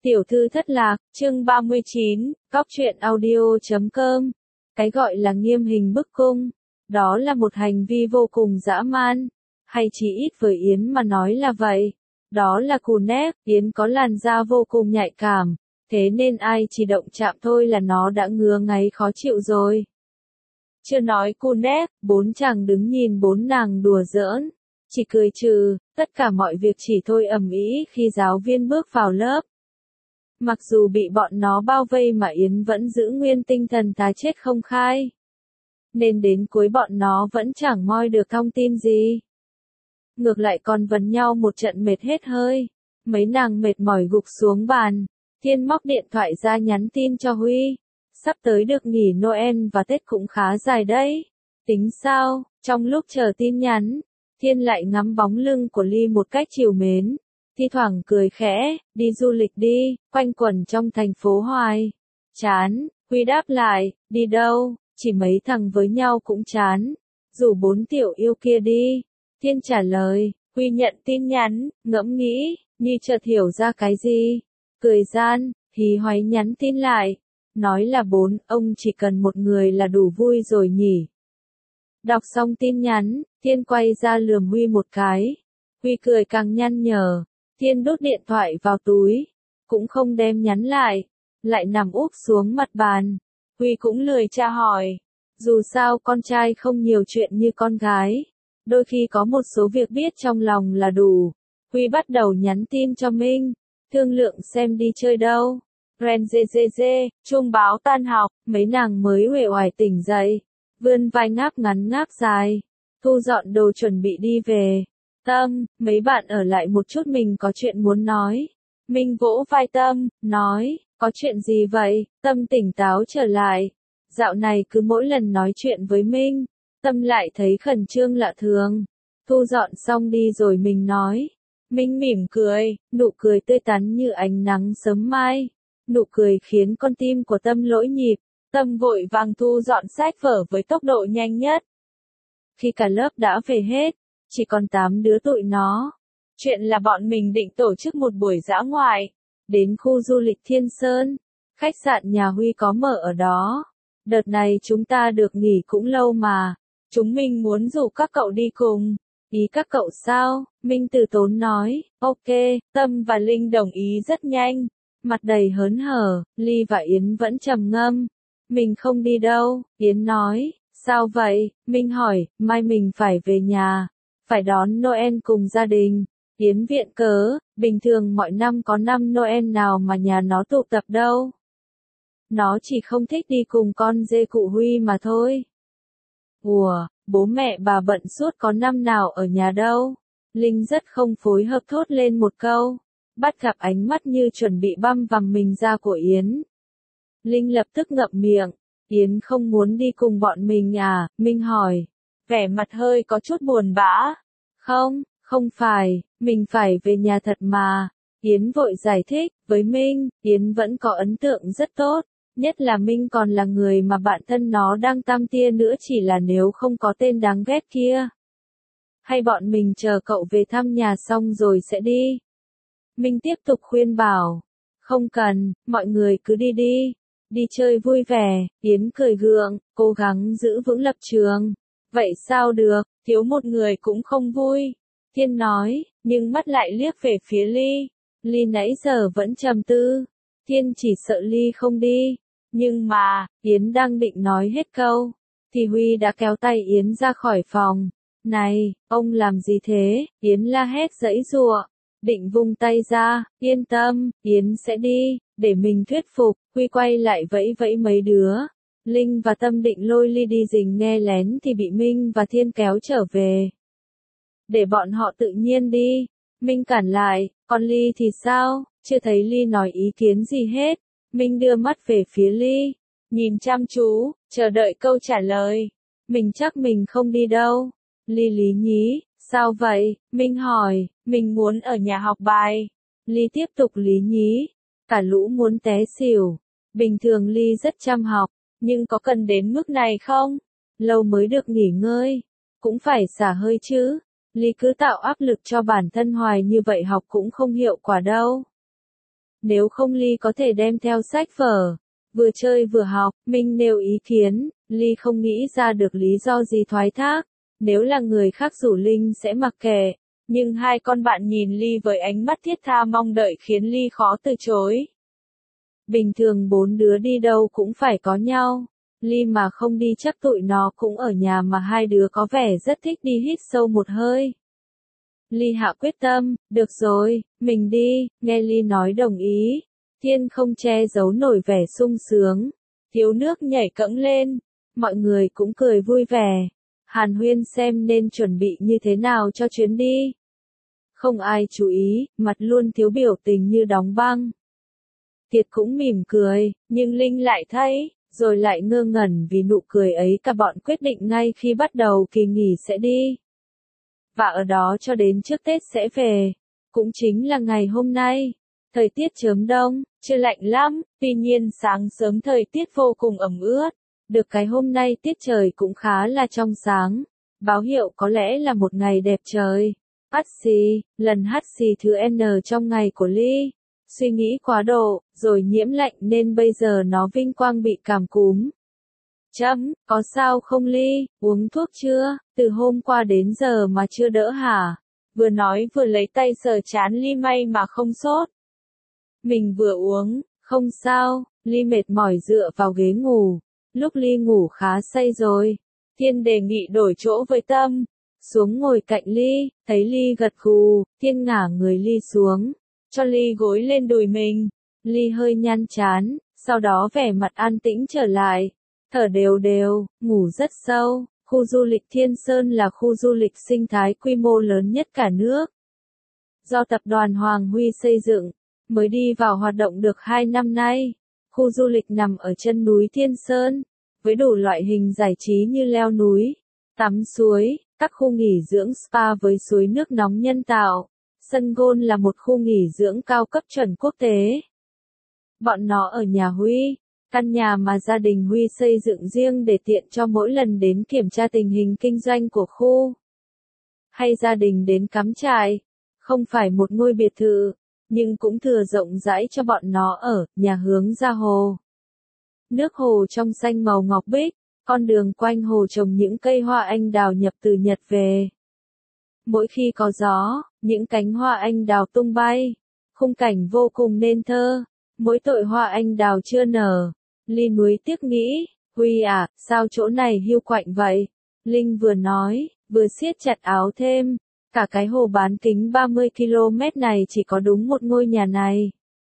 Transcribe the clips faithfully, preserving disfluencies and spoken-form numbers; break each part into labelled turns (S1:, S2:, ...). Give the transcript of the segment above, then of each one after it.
S1: Tiểu thư thất lạc, chương ba mươi chín, góc truyện audio chấm com. Cái gọi là nghiêm hình bức cung, đó là một hành vi vô cùng dã man, hay chỉ ít với Yến mà nói là vậy. Đó là cù nép, Yến có làn da vô cùng nhạy cảm, thế nên ai chỉ động chạm thôi là nó đã ngứa ngáy khó chịu rồi. Chưa nói cù nép, bốn chàng đứng nhìn bốn nàng đùa giỡn, chỉ cười trừ, tất cả mọi việc chỉ thôi ầm ĩ khi giáo viên bước vào lớp. Mặc dù bị bọn nó bao vây mà Yến vẫn giữ nguyên tinh thần tái chết không khai. Nên đến cuối bọn nó vẫn chẳng moi được thông tin gì. Ngược lại còn vấn nhau một trận mệt hết hơi. Mấy nàng mệt mỏi gục xuống bàn. Thiên móc điện thoại ra nhắn tin cho Huy. Sắp tới được nghỉ Noel và Tết cũng khá dài đấy. Tính sao? Trong lúc chờ tin nhắn, Thiên lại ngắm bóng lưng của Ly một cách trìu mến. Thi thoảng cười khẽ, đi du lịch đi, quanh quẩn trong thành phố hoài. Chán, Huy đáp lại, đi đâu, chỉ mấy thằng với nhau cũng chán. Rủ bốn tiểu yêu kia đi. Thiên trả lời, Huy nhận tin nhắn, ngẫm nghĩ, như chợt hiểu ra cái gì. Cười gian, hí hoáy nhắn tin lại. Nói là bốn, ông chỉ cần một người là đủ vui rồi nhỉ. Đọc xong tin nhắn, Thiên quay ra lườm Huy một cái. Huy cười càng nhăn nhở. Thiên đút điện thoại vào túi, cũng không đem nhắn lại, lại nằm úp xuống mặt bàn. Huy cũng lười tra hỏi, dù sao con trai không nhiều chuyện như con gái, đôi khi có một số việc biết trong lòng là đủ. Huy bắt đầu nhắn tin cho Minh, thương lượng xem đi chơi đâu. Ren dê dê dê, chuông báo tan học, mấy nàng mới uể oải tỉnh dậy, vươn vai ngáp ngắn ngáp dài, thu dọn đồ chuẩn bị đi về. Tâm, mấy bạn ở lại một chút mình có chuyện muốn nói. Minh vỗ vai Tâm, nói, có chuyện gì vậy? Tâm tỉnh táo trở lại. Dạo này cứ mỗi lần nói chuyện với Minh, Tâm lại thấy khẩn trương lạ thường. Thu dọn xong đi rồi mình nói. Minh mỉm cười, nụ cười tươi tắn như ánh nắng sớm mai. Nụ cười khiến con tim của Tâm lỗi nhịp. Tâm vội vàng thu dọn sách vở với tốc độ nhanh nhất. Khi cả lớp đã về hết, chỉ còn tám đứa tụi nó. Chuyện là bọn mình định tổ chức một buổi dã ngoại, đến khu du lịch Thiên Sơn. Khách sạn nhà Huy có mở ở đó. Đợt này chúng ta được nghỉ cũng lâu mà. Chúng mình muốn rủ các cậu đi cùng. Ý các cậu sao? Minh từ tốn nói, ok, Tâm và Linh đồng ý rất nhanh. Mặt đầy hớn hở, Ly và Yến vẫn trầm ngâm. Mình không đi đâu, Yến nói. Sao vậy? Minh hỏi, mai mình phải về nhà. Phải đón Noel cùng gia đình. Yến viện cớ, bình thường mọi năm có năm Noel nào mà nhà nó tụ tập đâu. Nó chỉ không thích đi cùng con dê cụ Huy mà thôi. Ủa, bố mẹ bà bận suốt có năm nào ở nhà đâu. Linh rất không phối hợp thốt lên một câu. Bắt gặp ánh mắt như chuẩn bị băm vằm mình ra của Yến. Linh lập tức ngậm miệng. Yến không muốn đi cùng bọn mình à? Minh hỏi. Vẻ mặt hơi có chút buồn bã. Không, không phải, mình phải về nhà thật mà. Yến vội giải thích, với Minh, Yến vẫn có ấn tượng rất tốt. Nhất là Minh còn là người mà bạn thân nó đang tam tia nữa chỉ là nếu không có tên đáng ghét kia. Hay bọn mình chờ cậu về thăm nhà xong rồi sẽ đi. Minh tiếp tục khuyên bảo. Không cần, mọi người cứ đi đi. Đi chơi vui vẻ, Yến cười gượng, cố gắng giữ vững lập trường. Vậy sao được, thiếu một người cũng không vui. Thiên nói, nhưng mắt lại liếc về phía Ly. Ly nãy giờ vẫn trầm tư. Thiên chỉ sợ Ly không đi. Nhưng mà, Yến đang định nói hết câu. Thì Huy đã kéo tay Yến ra khỏi phòng. Này, ông làm gì thế? Yến la hét giãy giụa. Định vung tay ra, yên tâm, Yến sẽ đi, để mình thuyết phục. Huy quay lại vẫy vẫy mấy đứa. Linh và Tâm định lôi Ly đi rình nghe lén thì bị Minh và Thiên kéo trở về. Để bọn họ tự nhiên đi. Minh cản lại, còn Ly thì sao? Chưa thấy Ly nói ý kiến gì hết. Minh đưa mắt về phía Ly, nhìn chăm chú, chờ đợi câu trả lời. Mình chắc mình không đi đâu. Ly lý nhí, sao vậy? Minh hỏi, mình muốn ở nhà học bài. Ly tiếp tục lý nhí, cả lũ muốn té xỉu. Bình thường Ly rất chăm học, nhưng có cần đến mức này không? Lâu mới được nghỉ ngơi, cũng phải xả hơi chứ. Ly cứ tạo áp lực cho bản thân hoài như vậy học cũng không hiệu quả đâu. Nếu không Ly có thể đem theo sách vở, vừa chơi vừa học. Minh nêu ý kiến, Ly không nghĩ ra được lý do gì thoái thác. Nếu là người khác rủ Linh sẽ mặc kệ. Nhưng hai con bạn nhìn Ly với ánh mắt thiết tha mong đợi khiến Ly khó từ chối. Bình thường bốn đứa đi đâu cũng phải có nhau. Ly mà không đi chắc tụi nó cũng ở nhà mà hai đứa có vẻ rất thích đi hít sâu một hơi. Ly hạ quyết tâm, được rồi, mình đi, nghe Ly nói đồng ý. Thiên không che giấu nổi vẻ sung sướng. Thiếu nước nhảy cẫng lên. Mọi người cũng cười vui vẻ. Hàn huyên xem nên chuẩn bị như thế nào cho chuyến đi. Không ai chú ý, mặt luôn thiếu biểu tình như đóng băng. Tiệt cũng mỉm cười, nhưng Linh lại thấy, rồi lại ngơ ngẩn vì nụ cười ấy cả bọn quyết định ngay khi bắt đầu kỳ nghỉ sẽ đi. Và ở đó cho đến trước Tết sẽ về. Cũng chính là ngày hôm nay. Thời tiết chớm đông, chưa lạnh lắm, tuy nhiên sáng sớm thời tiết vô cùng ẩm ướt. Được cái hôm nay tiết trời cũng khá là trong sáng. Báo hiệu có lẽ là một ngày đẹp trời. Hắt xì, lần hắt xì thứ N trong ngày của Ly. Suy nghĩ quá độ, rồi nhiễm lạnh nên bây giờ nó vinh quang bị cảm cúm. Chấm, có sao không Ly, uống thuốc chưa, từ hôm qua đến giờ mà chưa đỡ hả? Vừa nói vừa lấy tay sờ trán Ly may mà không sốt. Mình vừa uống, không sao, Ly mệt mỏi dựa vào ghế ngủ. Lúc Ly ngủ khá say rồi. Thiên đề nghị đổi chỗ với Tâm. Xuống ngồi cạnh Ly, thấy Ly gật gù, Thiên ngả người Ly xuống. Cho Ly gối lên đùi mình. Ly hơi nhăn chán, sau đó vẻ mặt an tĩnh trở lại. Thở đều đều, ngủ rất sâu. Khu du lịch Thiên Sơn là khu du lịch sinh thái quy mô lớn nhất cả nước. Do tập đoàn Hoàng Huy xây dựng, mới đi vào hoạt động được hai năm nay. Khu du lịch nằm ở chân núi Thiên Sơn, với đủ loại hình giải trí như leo núi, tắm suối, các khu nghỉ dưỡng spa với suối nước nóng nhân tạo. Sân golf là một khu nghỉ dưỡng cao cấp chuẩn quốc tế. Bọn nó ở nhà Huy, căn nhà mà gia đình Huy xây dựng riêng để tiện cho mỗi lần đến kiểm tra tình hình kinh doanh của khu. Hay gia đình đến cắm trại, không phải một ngôi biệt thự, nhưng cũng thừa rộng rãi cho bọn nó ở, nhà hướng ra hồ. Nước hồ trong xanh màu ngọc bích, con đường quanh hồ trồng những cây hoa anh đào nhập từ Nhật về. Mỗi khi có gió, những cánh hoa anh đào tung bay, khung cảnh vô cùng nên thơ. Mỗi tội hoa anh đào chưa nở. Ly nuối tiếc nghĩ, Huy à, sao chỗ này hiu quạnh vậy? Linh vừa nói, vừa siết chặt áo thêm. Cả cái hồ bán kính ba mươi ki lô mét này chỉ có đúng một ngôi nhà này.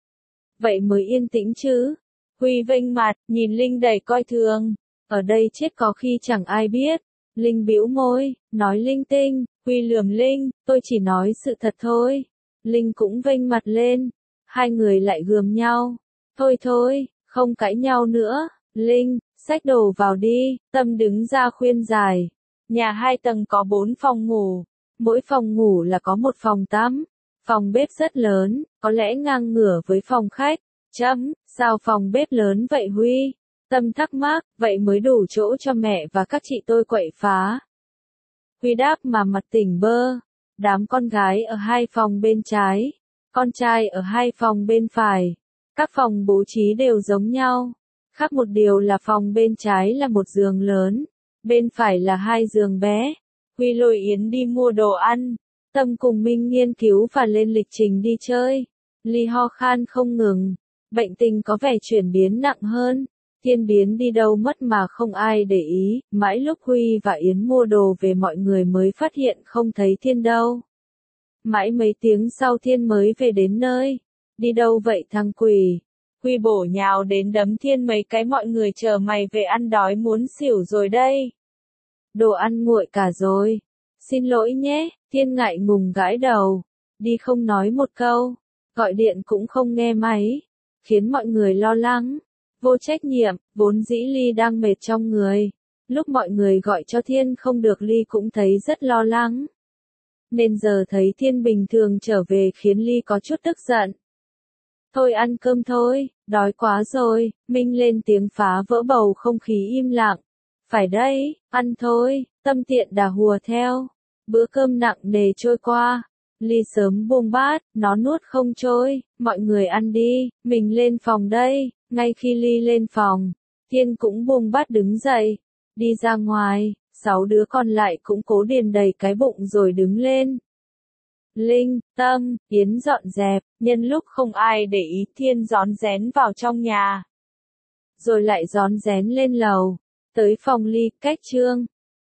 S1: Vậy mới yên tĩnh chứ. Huy vênh mặt, nhìn Linh đầy coi thường. Ở đây chết có khi chẳng ai biết. Linh bĩu môi, nói linh tinh. Huy lườm Linh, tôi chỉ nói sự thật thôi. Linh cũng vênh mặt lên. Hai người lại gườm nhau. Thôi thôi, không cãi nhau nữa. Linh, xách đồ vào đi. Tâm đứng ra khuyên giải. Nhà hai tầng có bốn phòng ngủ. Mỗi phòng ngủ là có một phòng tắm. Phòng bếp rất lớn, có lẽ ngang ngửa với phòng khách. Chấm, sao phòng bếp lớn vậy Huy? Tâm thắc mắc, vậy mới đủ chỗ cho mẹ và các chị tôi quậy phá. Huy đáp mà mặt tỉnh bơ. Đám con gái ở hai phòng bên trái, con trai ở hai phòng bên phải. Các phòng bố trí đều giống nhau. Khác một điều là phòng bên trái là một giường lớn, bên phải là hai giường bé. Huy lôi Yến đi mua đồ ăn. Tâm cùng Minh nghiên cứu và lên lịch trình đi chơi. Ly ho khan không ngừng. Bệnh tình có vẻ chuyển biến nặng hơn. Thiên biến đi đâu mất mà không ai để ý. Mãi lúc Huy và Yến mua đồ về mọi người mới phát hiện không thấy Thiên đâu. Mãi mấy tiếng sau Thiên mới về đến nơi. Đi đâu vậy thằng quỷ? Huy bổ nhào đến đấm Thiên mấy cái, mọi người chờ mày về ăn đói muốn xỉu rồi đây. Đồ ăn nguội cả rồi. Xin lỗi nhé, Thiên ngại ngùng gãi đầu. Đi không nói một câu. Gọi điện cũng không nghe máy. Khiến mọi người lo lắng. Vô trách nhiệm, vốn dĩ Ly đang mệt trong người. Lúc mọi người gọi cho Thiên không được Ly cũng thấy rất lo lắng. Nên giờ thấy Thiên bình thường trở về khiến Ly có chút tức giận. Thôi ăn cơm thôi, đói quá rồi. Minh lên tiếng phá vỡ bầu không khí im lặng. Phải đây, ăn thôi. Tâm tiện đà hùa theo. Bữa cơm nặng nề trôi qua. Ly sớm buông bát, nó nuốt không trôi, mọi người ăn đi, mình lên phòng đây. Ngay khi Ly lên phòng, Thiên cũng buông bát đứng dậy, đi ra ngoài, sáu đứa còn lại cũng cố điền đầy cái bụng rồi đứng lên. Linh, Tâm, Yến dọn dẹp, nhân lúc không ai để ý Thiên rón rén vào trong nhà. Rồi lại rón rén lên lầu, tới phòng Ly, cách Trương,